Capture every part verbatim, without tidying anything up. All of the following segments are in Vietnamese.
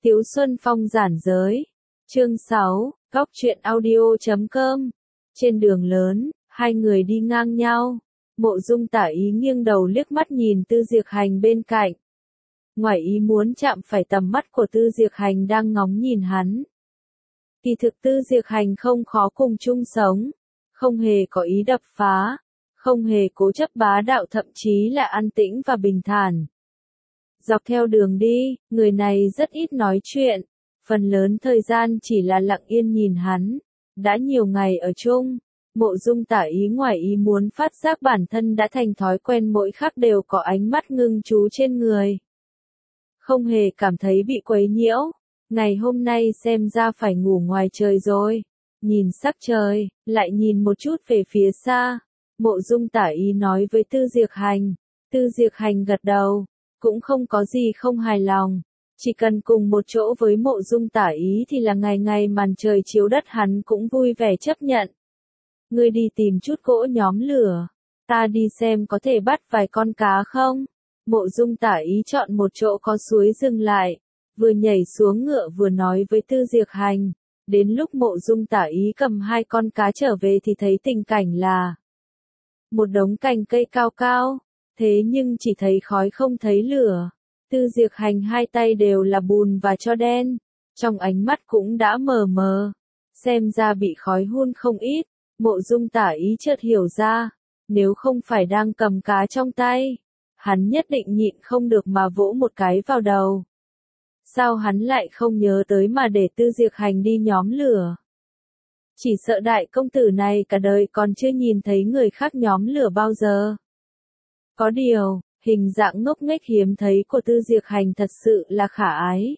Tiếu Xuân Phong giản giới. Chương sáu, Góc truyện audio chấm com. Trên đường lớn, hai người đi ngang nhau. Mộ Dung Tả Ý nghiêng đầu liếc mắt nhìn Tư Diệc Hành bên cạnh. Ngoài ý muốn chạm phải tầm mắt của Tư Diệc Hành đang ngóng nhìn hắn. Kỳ thực Tư Diệc Hành không khó cùng chung sống, không hề có ý đập phá, không hề cố chấp bá đạo, thậm chí là an tĩnh và bình thản. Dọc theo đường đi, người này rất ít nói chuyện, phần lớn thời gian chỉ là lặng yên nhìn hắn. Đã nhiều ngày ở chung, Mộ Dung Tả Ý ngoài ý muốn phát giác bản thân đã thành thói quen mỗi khắc đều có ánh mắt ngưng chú trên người. Không hề cảm thấy bị quấy nhiễu. Ngày hôm nay xem ra phải ngủ ngoài trời rồi. Nhìn sắc trời, lại nhìn một chút về phía xa. Mộ Dung Tả Ý nói với Tư Diệc Hành. Tư Diệc Hành gật đầu, cũng không có gì không hài lòng. Chỉ cần cùng một chỗ với Mộ Dung Tả Ý thì là ngày ngày màn trời chiếu đất hắn cũng vui vẻ chấp nhận. Ngươi đi tìm chút gỗ nhóm lửa, ta đi xem có thể bắt vài con cá không? Mộ Dung Tả Ý chọn một chỗ có suối dừng lại, vừa nhảy xuống ngựa vừa nói với Tư Diệc Hành. Đến lúc Mộ Dung Tả Ý cầm hai con cá trở về thì thấy tình cảnh là một đống cành cây cao cao, thế nhưng chỉ thấy khói không thấy lửa. Tư Diệc Hành hai tay đều là bùn và tro đen, trong ánh mắt cũng đã mờ mờ, xem ra bị khói hun không ít. Mộ Dung Tả Ý chợt hiểu ra, nếu không phải đang cầm cá trong tay, hắn nhất định nhịn không được mà vỗ một cái vào đầu. Sao hắn lại không nhớ tới mà để Tư Diệc Hành đi nhóm lửa? Chỉ sợ đại công tử này cả đời còn chưa nhìn thấy người khác nhóm lửa bao giờ. Có điều, hình dạng ngốc nghếch hiếm thấy của Tư Diệc Hành thật sự là khả ái.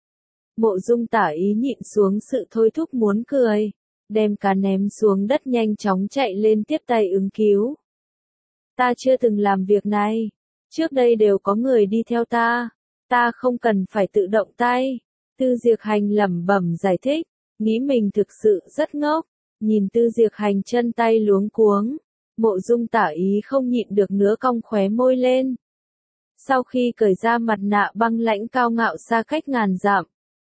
Mộ Dung Tả Ý nhịn xuống sự thôi thúc muốn cười, đem cá ném xuống đất nhanh chóng chạy lên tiếp tay ứng cứu. Ta chưa từng làm việc này, trước đây đều có người đi theo ta, ta không cần phải tự động tay. Tư Diệc Hành lẩm bẩm giải thích, nghĩ mình thực sự rất ngốc, nhìn Tư Diệc Hành chân tay luống cuống. Mộ Dung Tả Ý không nhịn được nữa cong khóe môi lên. Sau khi cởi ra mặt nạ băng lãnh cao ngạo xa cách ngàn dặm,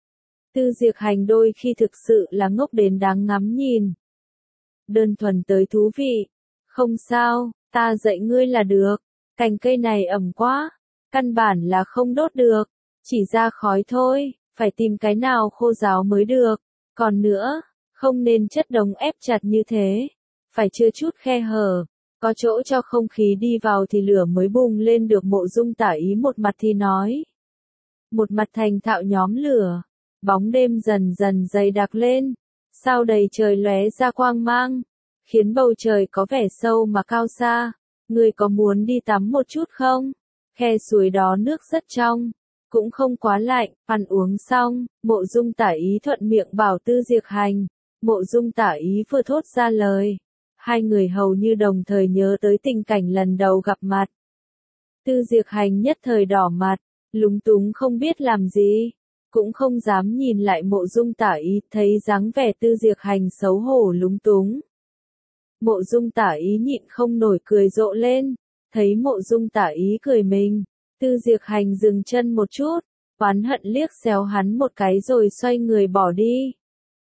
Tư Diệc Hành đôi khi thực sự là ngốc đến đáng ngắm nhìn. Đơn thuần tới thú vị. Không sao, ta dạy ngươi là được. Cành cây này ẩm quá, căn bản là không đốt được, chỉ ra khói thôi, phải tìm cái nào khô ráo mới được. Còn nữa, không nên chất đống ép chặt như thế, phải chừa chút khe hở, có chỗ cho không khí đi vào thì lửa mới bùng lên được. Mộ Dung Tả Ý một mặt thì nói, một mặt thành thạo nhóm lửa. Bóng đêm dần dần dày đặc lên, sao đầy trời lóe ra quang mang, khiến bầu trời có vẻ sâu mà cao xa. Ngươi có muốn đi tắm một chút không? Khe suối đó nước rất trong, cũng không quá lạnh. Ăn uống xong, Mộ Dung Tả Ý thuận miệng bảo Tư Diệc Hành. Mộ Dung Tả Ý vừa thốt ra lời, hai người hầu như đồng thời nhớ tới tình cảnh lần đầu gặp mặt. Tư Diệc Hành nhất thời đỏ mặt, lúng túng không biết làm gì, cũng không dám nhìn lại Mộ Dung Tả Ý. Thấy dáng vẻ Tư Diệc Hành xấu hổ lúng túng, Mộ Dung Tả Ý nhịn không nổi cười rộ lên. Thấy Mộ Dung Tả Ý cười mình, Tư Diệc Hành dừng chân một chút, oán hận liếc xéo hắn một cái rồi xoay người bỏ đi.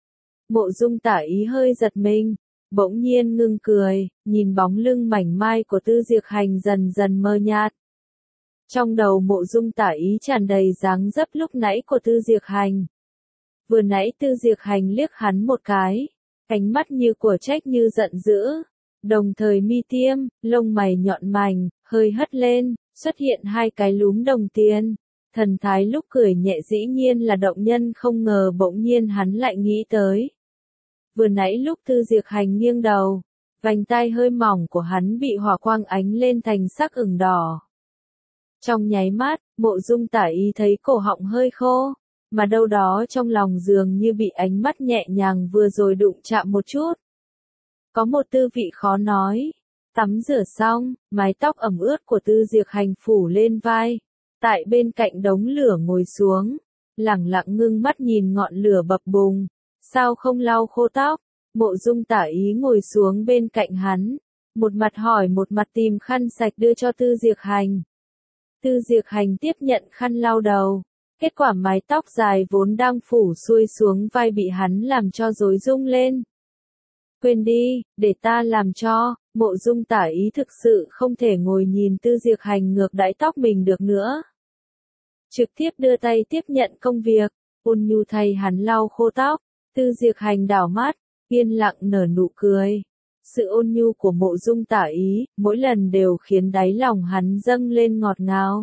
Mộ Dung Tả Ý hơi giật mình, bỗng nhiên ngưng cười, nhìn bóng lưng mảnh mai của Tư Diệc Hành dần dần mờ nhạt. Trong đầu Mộ Dung Tả Ý tràn đầy dáng dấp lúc nãy của Tư Diệc Hành. Vừa nãy Tư Diệc Hành liếc hắn một cái, ánh mắt như của trách như giận dữ, đồng thời mi tiêm, lông mày nhọn mảnh, hơi hất lên, xuất hiện hai cái lúm đồng tiền. Thần thái lúc cười nhẹ dĩ nhiên là động nhân không ngờ bỗng nhiên hắn lại nghĩ tới. Vừa nãy lúc Tư Diệc Hành nghiêng đầu, vành tai hơi mỏng của hắn bị hỏa quang ánh lên thành sắc ửng đỏ. Trong nháy mắt, Mộ Dung Tả Ý thấy cổ họng hơi khô, mà đâu đó trong lòng dường như bị ánh mắt nhẹ nhàng vừa rồi đụng chạm một chút. Có một tư vị khó nói. Tắm rửa xong, mái tóc ẩm ướt của Tư Diệc Hành phủ lên vai, tại bên cạnh đống lửa ngồi xuống, lẳng lặng ngưng mắt nhìn ngọn lửa bập bùng. Sao không lau khô tóc? Mộ Dung Tả Ý ngồi xuống bên cạnh hắn, một mặt hỏi một mặt tìm khăn sạch đưa cho Tư Diệc Hành. Tư Diệc Hành tiếp nhận khăn lau đầu, Kết quả mái tóc dài vốn đang phủ xuôi xuống vai bị hắn làm cho rối rung lên. Quên đi, để ta làm cho, Mộ Dung Tả Ý thực sự không thể ngồi nhìn Tư Diệc Hành ngược đãi tóc mình được nữa. Trực tiếp đưa tay tiếp nhận công việc, ôn nhu thay hắn lau khô tóc, Tư Diệc Hành đảo mắt, yên lặng nở nụ cười. Sự ôn nhu của Mộ Dung Tả Ý, mỗi lần đều khiến đáy lòng hắn dâng lên ngọt ngào.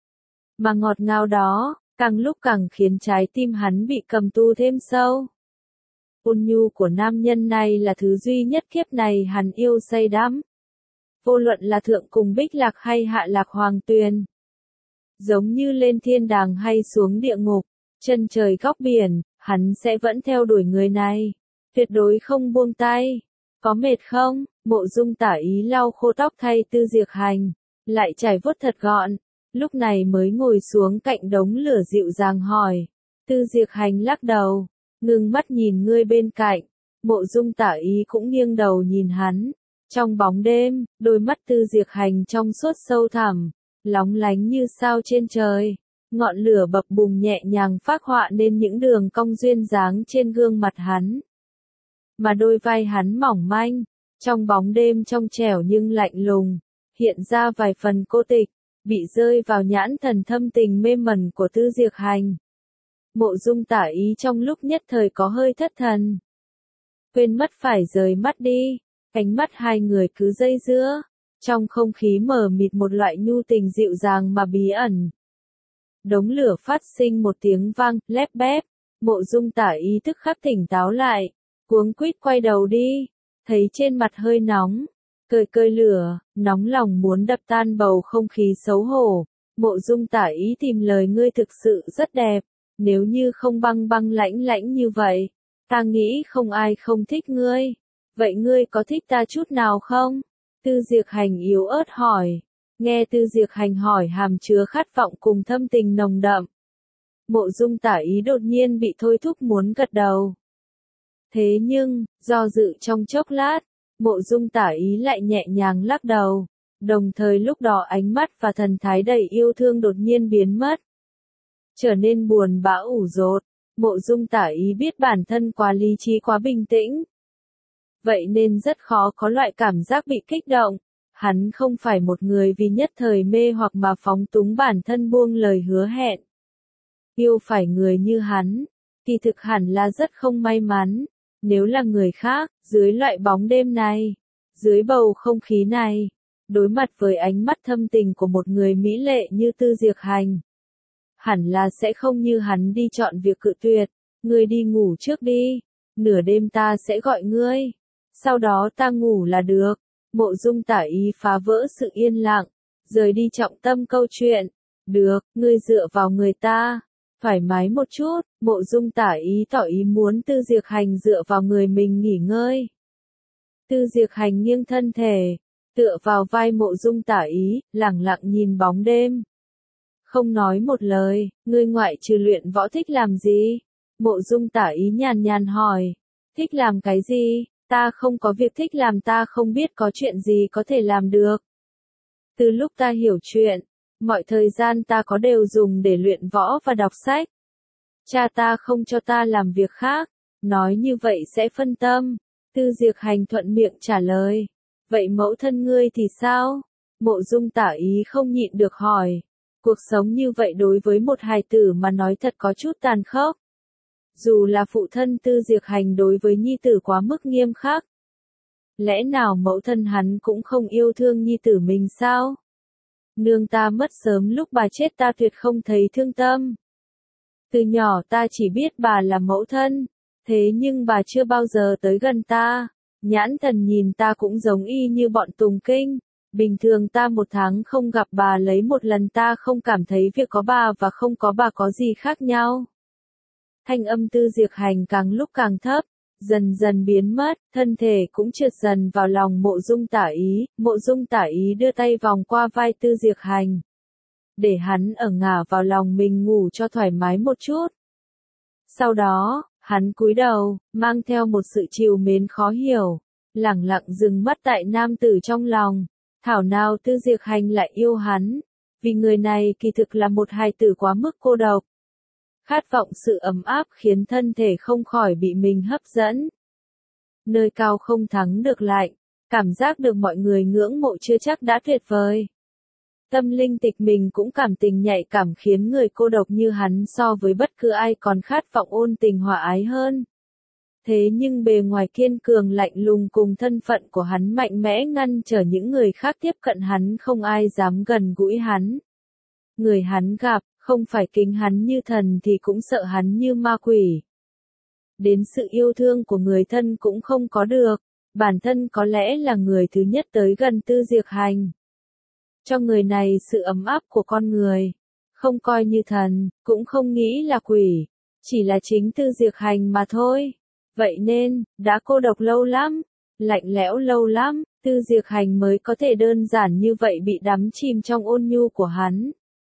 Mà ngọt ngào đó, càng lúc càng khiến trái tim hắn bị cầm tu thêm sâu. Ôn nhu của nam nhân này là thứ duy nhất kiếp này hắn yêu say đắm. Vô luận là thượng cùng Bích Lạc hay hạ lạc Hoàng Tuyền. Giống như lên thiên đàng hay xuống địa ngục, chân trời góc biển, hắn sẽ vẫn theo đuổi người này. Tuyệt đối không buông tay. Có mệt không? Mộ Dung Tả Ý lau khô tóc thay Tư Diệc Hành, lại chải vuốt thật gọn, lúc này mới ngồi xuống cạnh đống lửa dịu dàng hỏi. Tư Diệc Hành lắc đầu, ngưng mắt nhìn người bên cạnh. Mộ Dung Tả Ý cũng nghiêng đầu nhìn hắn. Trong bóng đêm, đôi mắt Tư Diệc Hành trong suốt sâu thẳm, lóng lánh như sao trên trời. Ngọn lửa bập bùng nhẹ nhàng phác họa nên những đường cong duyên dáng trên gương mặt hắn. Mà đôi vai hắn mỏng manh, trong bóng đêm trong trẻo nhưng lạnh lùng, hiện ra vài phần cô tịch, bị rơi vào nhãn thần thâm tình mê mẩn của Tư Diệc Hành. Mộ Dung Tả Ý trong lúc nhất thời có hơi thất thần. Quên mất phải rời mắt đi, ánh mắt hai người cứ dây dưa, trong không khí mờ mịt một loại nhu tình dịu dàng mà bí ẩn. Đống lửa phát sinh một tiếng vang, lép bép, Mộ Dung Tả Ý tức khắc tỉnh táo lại, cuống quýt quay đầu đi, thấy trên mặt hơi nóng, cười cơi lửa, nóng lòng muốn đập tan bầu không khí xấu hổ. Mộ Dung Tả Ý tìm lời ngươi thực sự rất đẹp, nếu như không băng băng lãnh lãnh như vậy, ta nghĩ không ai không thích ngươi. Vậy ngươi có thích ta chút nào không? Tư Diệc Hành yếu ớt hỏi. Nghe Tư Diệc Hành hỏi hàm chứa khát vọng cùng thâm tình nồng đậm. Mộ Dung Tả Ý đột nhiên bị thôi thúc muốn gật đầu. Thế nhưng, do dự trong chốc lát, Mộ Dung Tả Ý lại nhẹ nhàng lắc đầu, đồng thời lúc đó ánh mắt và thần thái đầy yêu thương đột nhiên biến mất. Trở nên buồn bã ủ rột, Mộ Dung Tả Ý biết bản thân quá lý trí quá bình tĩnh. Vậy nên rất khó có loại cảm giác bị kích động. Hắn không phải một người vì nhất thời mê hoặc mà phóng túng bản thân buông lời hứa hẹn. Yêu phải người như hắn, kỳ thực hẳn là rất không may mắn. Nếu là người khác, dưới loại bóng đêm này, dưới bầu không khí này, đối mặt với ánh mắt thâm tình của một người mỹ lệ như Tư Diệc Hành, hẳn là sẽ không như hắn đi chọn việc cự tuyệt. Ngươi đi ngủ trước đi, nửa đêm ta sẽ gọi ngươi, sau đó ta ngủ là được. Mộ Dung Tả Ý phá vỡ sự yên lặng, rời đi trọng tâm câu chuyện. Được, ngươi dựa vào người ta, thoải mái một chút. Mộ Dung Tả Ý tỏ ý muốn Tư Diệc Hành dựa vào người mình nghỉ ngơi. Tư Diệc Hành nghiêng thân thể, tựa vào vai Mộ Dung Tả Ý, lẳng lặng nhìn bóng đêm. Không nói một lời, ngươi ngoại trừ luyện võ thích làm gì? Mộ Dung Tả Ý nhàn nhàn hỏi. Thích làm cái gì? Ta không có việc thích làm, ta không biết có chuyện gì có thể làm được. Từ lúc ta hiểu chuyện, mọi thời gian ta có đều dùng để luyện võ và đọc sách. Cha ta không cho ta làm việc khác, nói như vậy sẽ phân tâm. Tư Diệc Hành thuận miệng trả lời. Vậy mẫu thân ngươi thì sao? Mộ Dung Tả Ý không nhịn được hỏi. Cuộc sống như vậy đối với một hài tử mà nói thật có chút tàn khốc. Dù là phụ thân Tư Diệc Hành đối với nhi tử quá mức nghiêm khắc. Lẽ nào mẫu thân hắn cũng không yêu thương nhi tử mình sao? Nương ta mất sớm lúc bà chết ta tuyệt không thấy thương tâm. Từ nhỏ ta chỉ biết bà là mẫu thân, thế nhưng bà chưa bao giờ tới gần ta. Nhãn thần nhìn ta cũng giống y như bọn tùng kinh. Bình thường ta một tháng không gặp bà lấy một lần, ta không cảm thấy việc có bà và không có bà có gì khác nhau. Thanh âm Tư Diệc Hành càng lúc càng thấp, dần dần biến mất, thân thể cũng trượt dần vào lòng Mộ Dung Tả Ý. Mộ Dung Tả Ý đưa tay vòng qua vai Tư Diệc Hành, để hắn ở ngả vào lòng mình ngủ cho thoải mái một chút. Sau đó, hắn cúi đầu, mang theo một sự trìu mến khó hiểu, lẳng lặng dừng mắt tại nam tử trong lòng. Thảo nào Tư Diệc Hành lại yêu hắn, vì người này kỳ thực là một hài tử quá mức cô độc. khát vọng sự ấm áp khiến thân thể không khỏi bị mình hấp dẫn. Nơi cao không thắng được lạnh, cảm giác được mọi người ngưỡng mộ chưa chắc đã tuyệt vời. Tâm linh tịch mình cũng cảm tình nhạy cảm khiến người cô độc như hắn so với bất cứ ai còn khát vọng ôn tình hòa ái hơn. Thế nhưng bề ngoài kiên cường lạnh lùng cùng thân phận của hắn mạnh mẽ ngăn trở những người khác tiếp cận hắn, không ai dám gần gũi hắn. Người hắn gặp, không phải kính hắn như thần thì cũng sợ hắn như ma quỷ. Đến sự yêu thương của người thân cũng không có được, bản thân có lẽ là người thứ nhất tới gần Tư Diệp Hành. Cho người này sự ấm áp của con người, không coi như thần, cũng không nghĩ là quỷ, chỉ là chính Tư Diệp Hành mà thôi. Vậy nên, đã cô độc lâu lắm, lạnh lẽo lâu lắm, Tư Diệp Hành mới có thể đơn giản như vậy bị đắm chìm trong ôn nhu của hắn.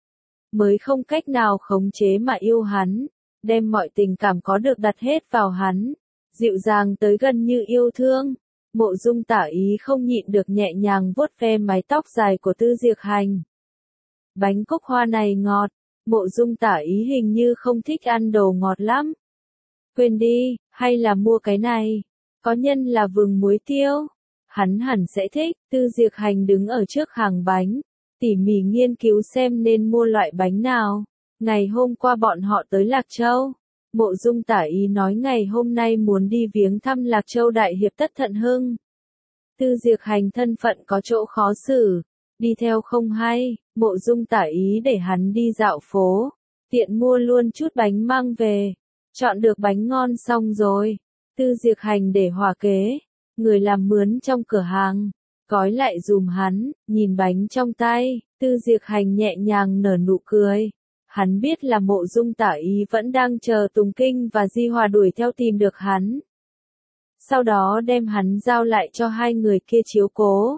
Mới không cách nào khống chế mà yêu hắn, đem mọi tình cảm có được đặt hết vào hắn, dịu dàng tới gần như yêu thương. Mộ Dung Tả Ý không nhịn được nhẹ nhàng vuốt ve mái tóc dài của Tư Diệp Hành. Bánh cúc hoa này ngọt, Mộ Dung Tả Ý hình như không thích ăn đồ ngọt lắm. Quên đi, hay là mua cái này, có nhân là vừng muối tiêu. Hắn hẳn sẽ thích. Tư Diệp Hành đứng ở trước hàng bánh, tỉ mỉ nghiên cứu xem nên mua loại bánh nào. Ngày hôm qua bọn họ tới Lạc Châu. Mộ Dung Tả Ý nói ngày hôm nay muốn đi viếng thăm Lạc Châu Đại Hiệp Tất Thận Hưng. Tư Diệp Hành thân phận có chỗ khó xử, đi theo không hay, Mộ Dung Tả Ý để hắn đi dạo phố, tiện mua luôn chút bánh mang về. Chọn được bánh ngon xong rồi, Tư Diệp Hành để hòa kế, người làm mướn trong cửa hàng, gói lại dùm hắn, nhìn bánh trong tay, Tư Diệp Hành nhẹ nhàng nở nụ cười. Hắn biết là Mộ Dung Tả Ý vẫn đang chờ Tùng Kinh và Di Hòa đuổi theo tìm được hắn. Sau đó đem hắn giao lại cho hai người kia chiếu cố.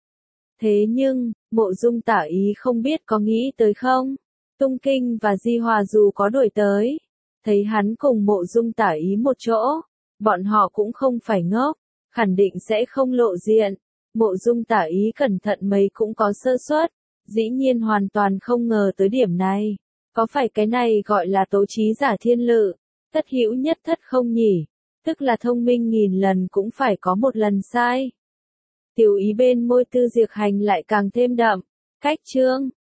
Thế nhưng, Mộ Dung Tả Ý không biết có nghĩ tới không? Tùng Kinh và Di Hòa dù có đuổi tới, thấy hắn cùng Mộ Dung Tả Ý một chỗ, bọn họ cũng không phải ngốc, khẳng định sẽ không lộ diện. Mộ Dung Tả Ý cẩn thận mấy cũng có sơ suất, dĩ nhiên hoàn toàn không ngờ tới điểm này. Có phải cái này gọi là tố trí giả thiên lự, thất hữu nhất thất không nhỉ? Tức là thông minh nghìn lần cũng phải có một lần sai. Tiểu ý bên môi Tư Diệp Hành lại càng thêm đậm. Cách chương